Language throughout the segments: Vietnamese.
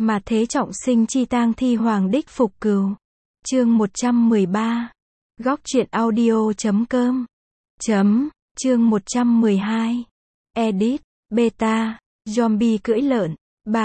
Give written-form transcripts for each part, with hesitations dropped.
Mà thế trọng sinh chi tang thi hoàng đích phục cừu. Chương 113. Góc truyện audio.com. Chương 112. Edit, beta, zombie cưỡi lợn,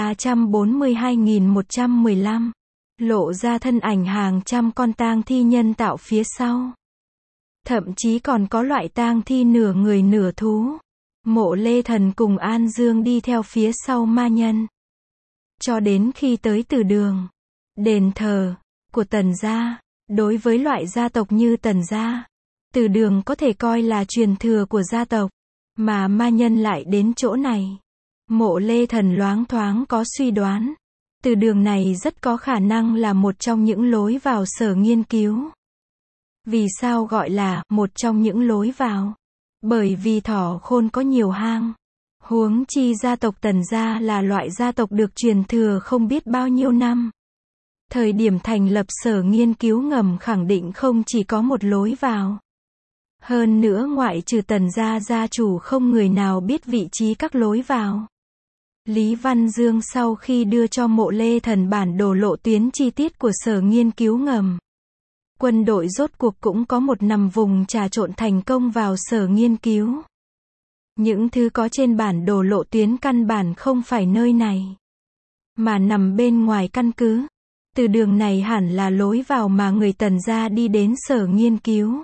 342.115. Lộ ra thân ảnh hàng trăm con tang thi nhân tạo phía sau. Thậm chí còn có loại tang thi nửa người nửa thú. Mộ Lê Thần cùng An Dương đi theo phía sau ma nhân. Cho đến khi tới Từ Đường, đền thờ của Tần gia. Đối với loại gia tộc như Tần gia, Từ Đường có thể coi là truyền thừa của gia tộc. Mà ma nhân lại đến chỗ này. Mộ Lê Thần loáng thoáng có suy đoán. Từ Đường này rất có khả năng là một trong những lối vào sở nghiên cứu. Vì sao gọi là một trong những lối vào? Bởi vì thỏ khôn có nhiều hang. Huống chi gia tộc Tần gia là loại gia tộc được truyền thừa không biết bao nhiêu năm. Thời điểm thành lập sở nghiên cứu ngầm khẳng định không chỉ có một lối vào. Hơn nữa ngoại trừ Tần gia gia chủ không người nào biết vị trí các lối vào. Lý Văn Dương sau khi đưa cho Mộ Lê Thần bản đồ lộ tuyến chi tiết của sở nghiên cứu ngầm. Quân đội rốt cuộc cũng có một nằm vùng trà trộn thành công vào sở nghiên cứu. Những thứ có trên bản đồ lộ tuyến căn bản không phải nơi này, mà nằm bên ngoài căn cứ. Từ đường này hẳn là lối vào mà người Tần gia đi đến sở nghiên cứu.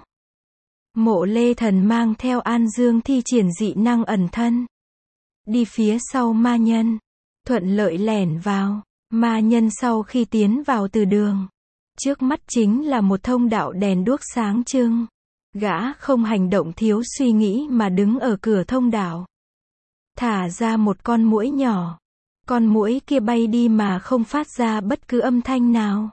Mộ Lê Thần mang theo An Dương thi triển dị năng ẩn thân. Đi phía sau ma nhân. Thuận lợi lẻn vào. Ma nhân sau khi tiến vào từ đường. Trước mắt chính là một thông đạo đèn đuốc sáng trưng. Gã không hành động thiếu suy nghĩ mà đứng ở cửa thông đạo. Thả ra một con muỗi nhỏ. Con muỗi kia bay đi mà không phát ra bất cứ âm thanh nào.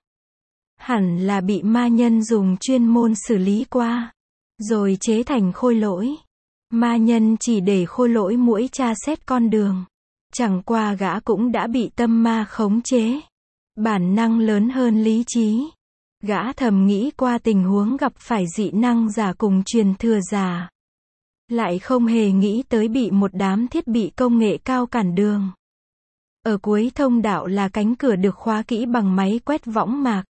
Hẳn là bị ma nhân dùng chuyên môn xử lý qua. Rồi chế thành khôi lỗi. Ma nhân chỉ để khôi lỗi muỗi tra xét con đường. Chẳng qua gã cũng đã bị tâm ma khống chế. Bản năng lớn hơn lý trí. Gã thầm nghĩ qua tình huống gặp phải dị năng giả cùng truyền thừa giả. Lại không hề nghĩ tới bị một đám thiết bị công nghệ cao cản đường. Ở cuối thông đạo là cánh cửa được khóa kỹ bằng máy quét võng mạc.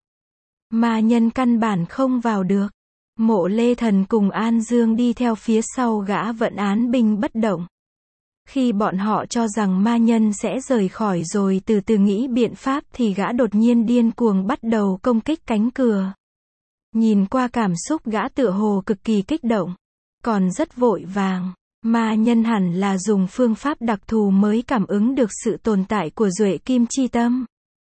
Ma nhân căn bản không vào được. Mộ Lê Thần cùng An Dương đi theo phía sau gã vẫn án binh bất động. Khi bọn họ cho rằng ma nhân sẽ rời khỏi rồi từ từ nghĩ biện pháp thì gã đột nhiên điên cuồng bắt đầu công kích cánh cửa. Nhìn qua cảm xúc gã tựa hồ cực kỳ kích động. Còn rất vội vàng. Ma nhân hẳn là dùng phương pháp đặc thù mới cảm ứng được sự tồn tại của Duệ Kim Chi Tâm.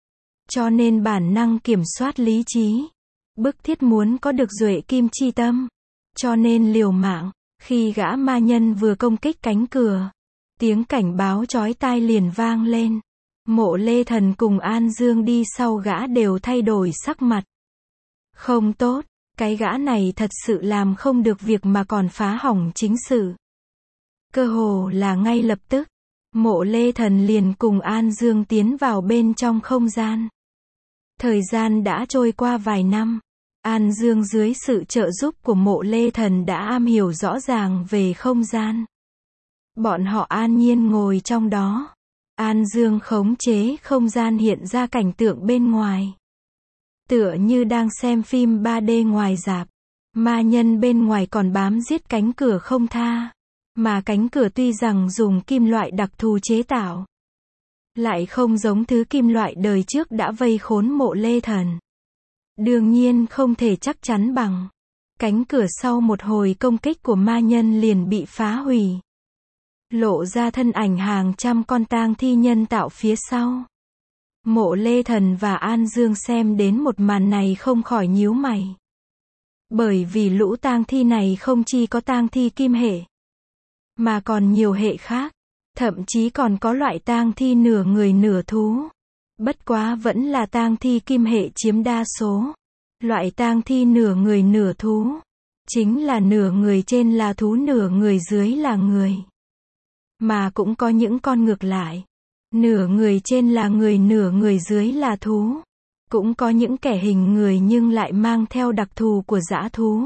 Cho nên bản năng kiểm soát lý trí. Bức thiết muốn có được Duệ Kim Chi Tâm. Cho nên liều mạng. Khi gã ma nhân vừa công kích cánh cửa, tiếng cảnh báo chói tai liền vang lên. Mộ Lê Thần cùng An Dương đi sau gã đều thay đổi sắc mặt. Không tốt, cái gã này thật sự làm không được việc mà còn phá hỏng chính sự. Cơ hồ là ngay lập tức, Mộ Lê Thần liền cùng An Dương tiến vào bên trong không gian. Thời gian đã trôi qua vài năm. An Dương dưới sự trợ giúp của Mộ Lê Thần đã am hiểu rõ ràng về không gian. Bọn họ an nhiên ngồi trong đó. An Dương khống chế không gian hiện ra cảnh tượng bên ngoài. Tựa như đang xem phim 3D ngoài rạp. Ma nhân bên ngoài còn bám giết cánh cửa không tha. Mà cánh cửa tuy rằng dùng kim loại đặc thù chế tạo, lại không giống thứ kim loại đời trước đã vây khốn Mộ Lê Thần. Đương nhiên không thể chắc chắn bằng. Cánh cửa sau một hồi công kích của ma nhân liền bị phá hủy. Lộ ra thân ảnh hàng trăm con tang thi nhân tạo phía sau. Mộ Lê Thần và An Dương xem đến một màn này không khỏi nhíu mày. Bởi vì lũ tang thi này không chỉ có tang thi kim hệ, mà còn nhiều hệ khác. Thậm chí còn có loại tang thi nửa người nửa thú. Bất quá vẫn là tang thi kim hệ chiếm đa số. Loại tang thi nửa người nửa thú, chính là nửa người trên là thú nửa người dưới là người. Mà cũng có những con ngược lại. Nửa người trên là người nửa người dưới là thú. Cũng có những kẻ hình người nhưng lại mang theo đặc thù của dã thú.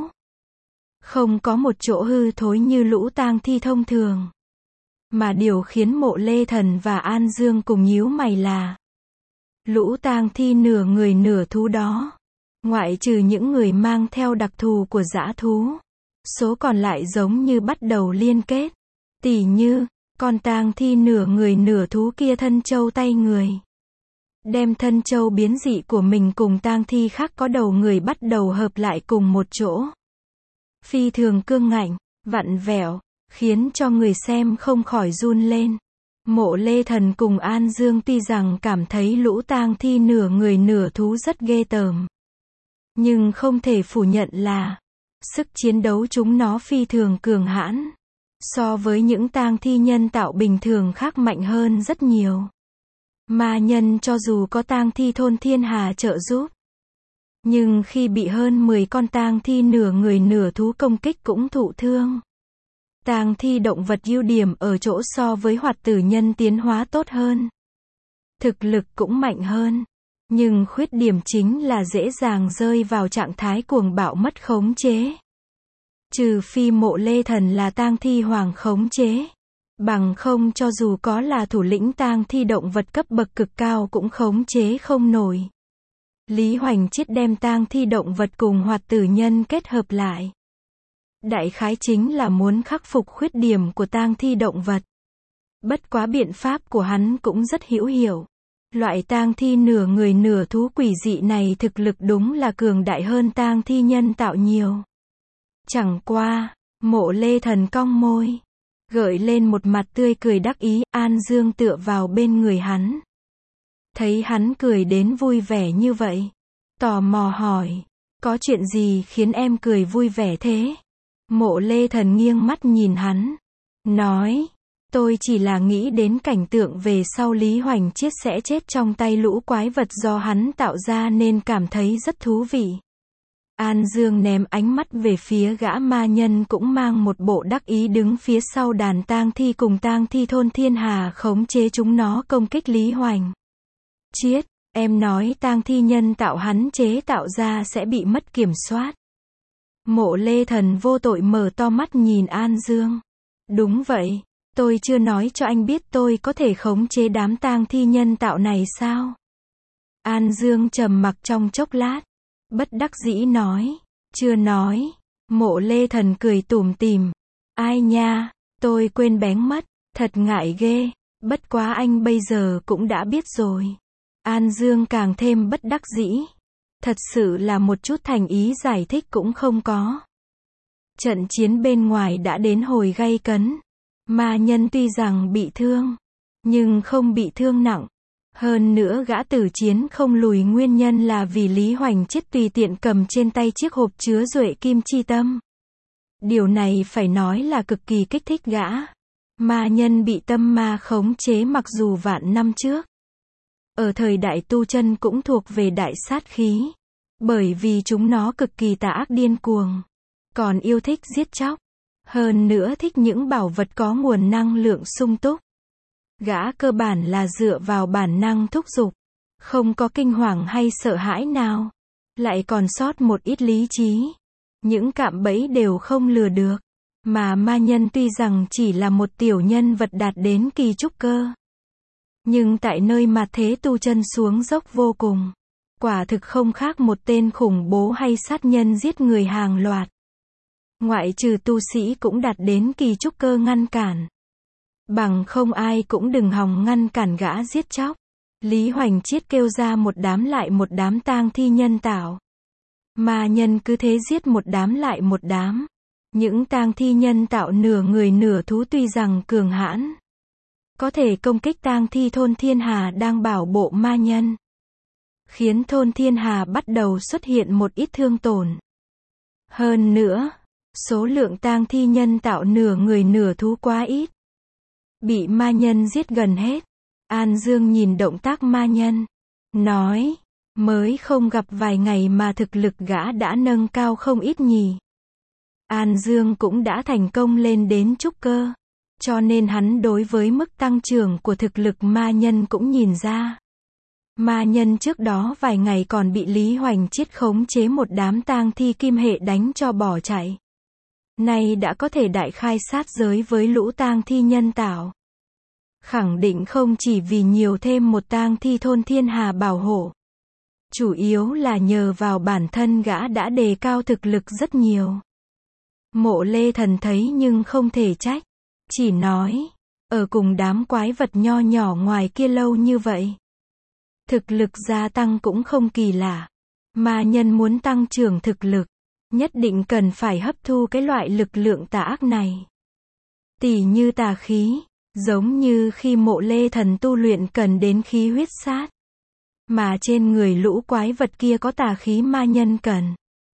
Không có một chỗ hư thối như lũ tang thi thông thường. Mà điều khiến Mộ Lê Thần và An Dương cùng nhíu mày là Lũ tang thi nửa người nửa thú đó, ngoại trừ những người mang theo đặc thù của dã thú, số còn lại giống như bắt đầu liên kết. Tỉ như, con tang thi nửa người nửa thú kia thân trâu tay người. Đem thân trâu biến dị của mình cùng tang thi khác có đầu người bắt đầu hợp lại cùng một chỗ. Phi thường cương ngạnh, vặn vẹo, khiến cho người xem không khỏi run lên. Mộ Lê Thần cùng An Dương tuy rằng cảm thấy lũ tang thi nửa người nửa thú rất ghê tởm, nhưng không thể phủ nhận là sức chiến đấu chúng nó phi thường cường hãn. So với những tang thi nhân tạo bình thường khác mạnh hơn rất nhiều. Ma nhân cho dù có tang thi thôn thiên hà trợ giúp, nhưng khi bị hơn 10 con tang thi nửa người nửa thú công kích cũng thụ thương. Tang thi động vật ưu điểm ở chỗ so với hoạt tử nhân tiến hóa tốt hơn. Thực lực cũng mạnh hơn. Nhưng khuyết điểm chính là dễ dàng rơi vào trạng thái cuồng bạo mất khống chế. Trừ phi Mộ Lê Thần là tang thi hoàng khống chế. Bằng không cho dù có là thủ lĩnh tang thi động vật cấp bậc cực cao cũng khống chế không nổi. Lý Hoành Chiết đem tang thi động vật cùng hoạt tử nhân kết hợp lại. Đại khái chính là muốn khắc phục khuyết điểm của tang thi động vật. Bất quá biện pháp của hắn cũng rất hữu hiệu. Loại tang thi nửa người nửa thú quỷ dị này thực lực đúng là cường đại hơn tang thi nhân tạo nhiều. Chẳng qua, Mộ Lê Thần cong môi, gợi lên một mặt tươi cười đắc ý. An Dương tựa vào bên người hắn, thấy hắn cười đến vui vẻ như vậy, tò mò hỏi, có chuyện gì khiến em cười vui vẻ thế? Mộ Lê Thần nghiêng mắt nhìn hắn, nói, tôi chỉ là nghĩ đến cảnh tượng về sau Lý Hoành Chiết sẽ chết trong tay lũ quái vật do hắn tạo ra nên cảm thấy rất thú vị. An Dương ném ánh mắt về phía gã ma nhân cũng mang một bộ đắc ý đứng phía sau đàn tang thi cùng tang thi thôn thiên hà khống chế chúng nó công kích Lý Hoành Chiết. Em nói tang thi nhân tạo hắn chế tạo ra sẽ bị mất kiểm soát. Mộ Lê Thần vô tội mở to mắt nhìn An Dương. Đúng vậy, tôi chưa nói cho anh biết tôi có thể khống chế đám tang thi nhân tạo này sao? An Dương trầm mặc trong chốc lát, bất đắc dĩ nói, chưa nói. Mộ Lê Thần cười tủm tỉm, ai nha, tôi quên bén mất, thật ngại ghê, bất quá anh bây giờ cũng đã biết rồi. An Dương càng thêm bất đắc dĩ, thật sự là một chút thành ý giải thích cũng không có. Trận chiến bên ngoài đã đến hồi gay cấn, ma nhân tuy rằng bị thương, nhưng không bị thương nặng. Hơn nữa gã tử chiến không lùi nguyên nhân là vì Lý Hoành Chiết tùy tiện cầm trên tay chiếc hộp chứa duệ kim chi tâm. Điều này phải nói là cực kỳ kích thích gã. Ma nhân bị tâm ma khống chế mặc dù vạn năm trước, ở thời đại tu chân cũng thuộc về đại sát khí. Bởi vì chúng nó cực kỳ tà ác điên cuồng, còn yêu thích giết chóc. Hơn nữa thích những bảo vật có nguồn năng lượng sung túc. Gã cơ bản là dựa vào bản năng thúc giục, không có kinh hoàng hay sợ hãi nào, lại còn sót một ít lý trí. Những cạm bẫy đều không lừa được, mà ma nhân tuy rằng chỉ là một tiểu nhân vật đạt đến kỳ trúc cơ, nhưng tại nơi mà thế tu chân xuống dốc vô cùng, quả thực không khác một tên khủng bố hay sát nhân giết người hàng loạt. Ngoại trừ tu sĩ cũng đạt đến kỳ trúc cơ ngăn cản. Bằng không ai cũng đừng hòng ngăn cản gã giết chóc. Lý Hoành Chiết kêu ra một đám lại một đám tang thi nhân tạo. Ma nhân cứ thế giết một đám lại một đám. Những tang thi nhân tạo nửa người nửa thú tuy rằng cường hãn, có thể công kích tang thi thôn thiên hà đang bảo bộ ma nhân, khiến thôn thiên hà bắt đầu xuất hiện một ít thương tổn. Hơn nữa, số lượng tang thi nhân tạo nửa người nửa thú quá ít, bị ma nhân giết gần hết. An Dương nhìn động tác ma nhân, nói, mới không gặp vài ngày mà thực lực gã đã nâng cao không ít nhỉ. An Dương cũng đã thành công lên đến trúc cơ, cho nên hắn đối với mức tăng trưởng của thực lực ma nhân cũng nhìn ra. Ma nhân trước đó vài ngày còn bị Lý Hoành Chiết khống chế một đám tang thi kim hệ đánh cho bỏ chạy. Nay đã có thể đại khai sát giới với lũ tang thi nhân tạo. Khẳng định không chỉ vì nhiều thêm một tang thi thôn thiên hà bảo hộ. Chủ yếu là nhờ vào bản thân gã đã đề cao thực lực rất nhiều. Mộ Lê Thần thấy nhưng không thể trách. Chỉ nói, ở cùng đám quái vật nho nhỏ ngoài kia lâu như vậy. Thực lực gia tăng cũng không kỳ lạ. Ma nhân muốn tăng trưởng thực lực, nhất định cần phải hấp thu cái loại lực lượng tà ác này. Tỉ như tà khí, giống như khi Mộ Lê Thần tu luyện cần đến khí huyết sát. Mà trên người lũ quái vật kia có tà khí ma nhân cần.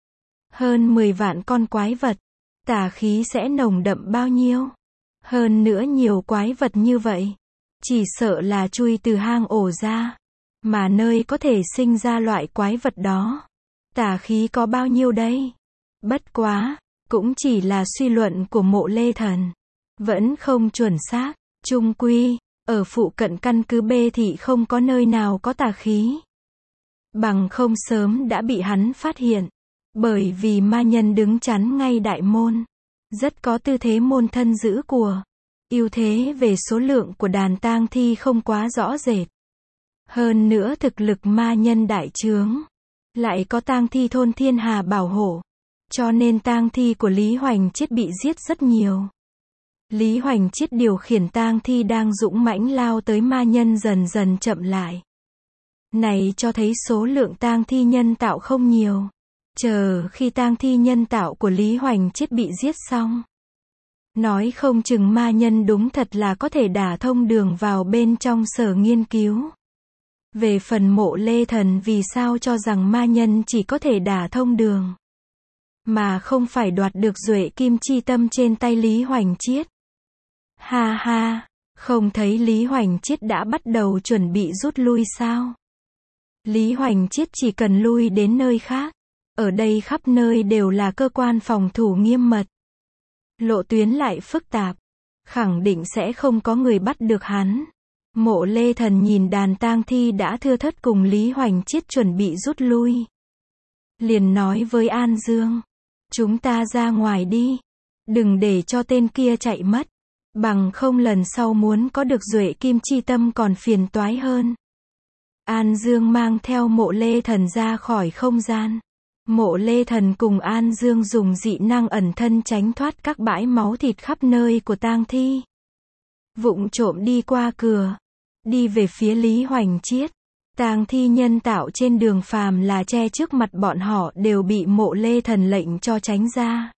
Hơn 10 vạn con quái vật, tà khí sẽ nồng đậm bao nhiêu? Hơn nữa nhiều quái vật như vậy, chỉ sợ là chui từ hang ổ ra. Mà nơi có thể sinh ra loại quái vật đó, tà khí có bao nhiêu đây? Bất quá, cũng chỉ là suy luận của Mộ Lê Thần. Vẫn không chuẩn xác, chung quy, ở phụ cận căn cứ B thì không có nơi nào có tà khí. Bằng không sớm đã bị hắn phát hiện. Bởi vì ma nhân đứng chắn ngay đại môn. Rất có tư thế môn thân giữ của. Ưu thế về số lượng của đàn tang thi không quá rõ rệt. Hơn nữa thực lực ma nhân đại trướng. Lại có tang thi thôn thiên hà bảo hộ. Cho nên tang thi của Lý Hoành Chiết bị giết rất nhiều. Lý Hoành Chiết điều khiển tang thi đang dũng mãnh lao tới ma nhân dần dần chậm lại. Này cho thấy số lượng tang thi nhân tạo không nhiều. Chờ khi tang thi nhân tạo của Lý Hoành Chiết bị giết xong. Nói không chừng ma nhân đúng thật là có thể đả thông đường vào bên trong sở nghiên cứu. Về phần Mộ Lê Thần vì sao cho rằng ma nhân chỉ có thể đả thông đường. Mà không phải đoạt được duệ kim chi tâm trên tay Lý Hoành Chiết. Ha ha, không thấy Lý Hoành Chiết đã bắt đầu chuẩn bị rút lui sao? Lý Hoành Chiết chỉ cần lui đến nơi khác. Ở đây khắp nơi đều là cơ quan phòng thủ nghiêm mật. Lộ tuyến lại phức tạp. Khẳng định sẽ không có người bắt được hắn. Mộ Lê Thần nhìn đàn tang thi đã thưa thớt cùng Lý Hoành Chiết chuẩn bị rút lui. Liền nói với An Dương. Chúng ta ra ngoài đi. Đừng để cho tên kia chạy mất. Bằng không lần sau muốn có được duệ kim chi tâm còn phiền toái hơn. An Dương mang theo Mộ Lê Thần ra khỏi không gian. Mộ Lê Thần cùng An Dương dùng dị năng ẩn thân tránh thoát các bãi máu thịt khắp nơi của tang thi. Vụng trộm đi qua cửa. Đi về phía Lý Hoành Chiết. Tang thi nhân tạo trên đường phàm là che trước mặt bọn họ đều bị Mộ Lê Thần lệnh cho tránh ra.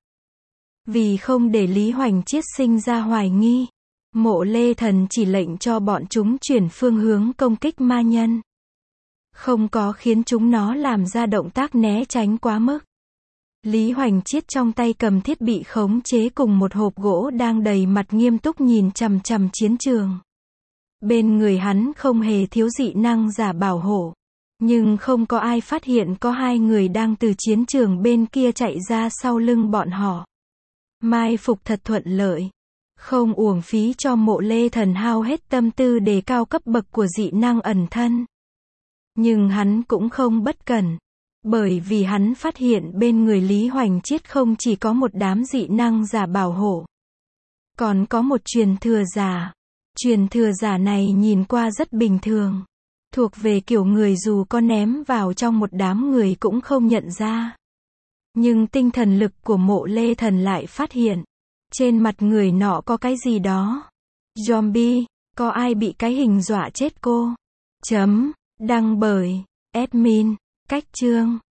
Vì không để Lý Hoành Chiết sinh ra hoài nghi. Mộ Lê Thần chỉ lệnh cho bọn chúng chuyển phương hướng công kích ma nhân. Không có khiến chúng nó làm ra động tác né tránh quá mức. Lý Hoành Chiết trong tay cầm thiết bị khống chế cùng một hộp gỗ đang đầy mặt nghiêm túc nhìn chằm chằm chiến trường. Bên người hắn không hề thiếu dị năng giả bảo hộ. Nhưng không có ai phát hiện có hai người đang từ chiến trường bên kia chạy ra sau lưng bọn họ. Mai phục thật thuận lợi. Không uổng phí cho Mộ Lê Thần hao hết tâm tư đề cao cấp bậc của dị năng ẩn thân. Nhưng hắn cũng không bất cẩn. Bởi vì hắn phát hiện bên người Lý Hoành Chiết không chỉ có một đám dị năng giả bảo hộ. Còn có một truyền thừa giả. Truyền thừa giả này nhìn qua rất bình thường. Thuộc về kiểu người dù có ném vào trong một đám người cũng không nhận ra. Nhưng tinh thần lực của Mộ Lê Thần lại phát hiện. Trên mặt người nọ có cái gì đó. Zombie, có ai bị cái hình dọa chết cô? Đăng bởi admin, cách chương.